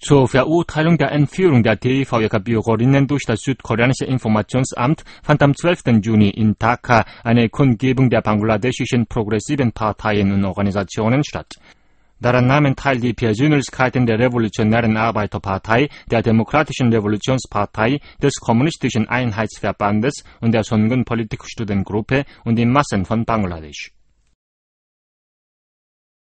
Zur Verurteilung der Entführung der DEVK-Bürgerinnen durch das südkoreanische Informationsamt fand am 12. Juni in Dhaka eine Kundgebung der bangladeschischen progressiven Parteien und Organisationen statt. Daran nahmen teil die Persönlichkeiten der Revolutionären Arbeiterpartei, der Demokratischen Revolutionspartei, des Kommunistischen Einheitsverbandes und der Songun Politikstudentengruppe und die Massen von Bangladesch.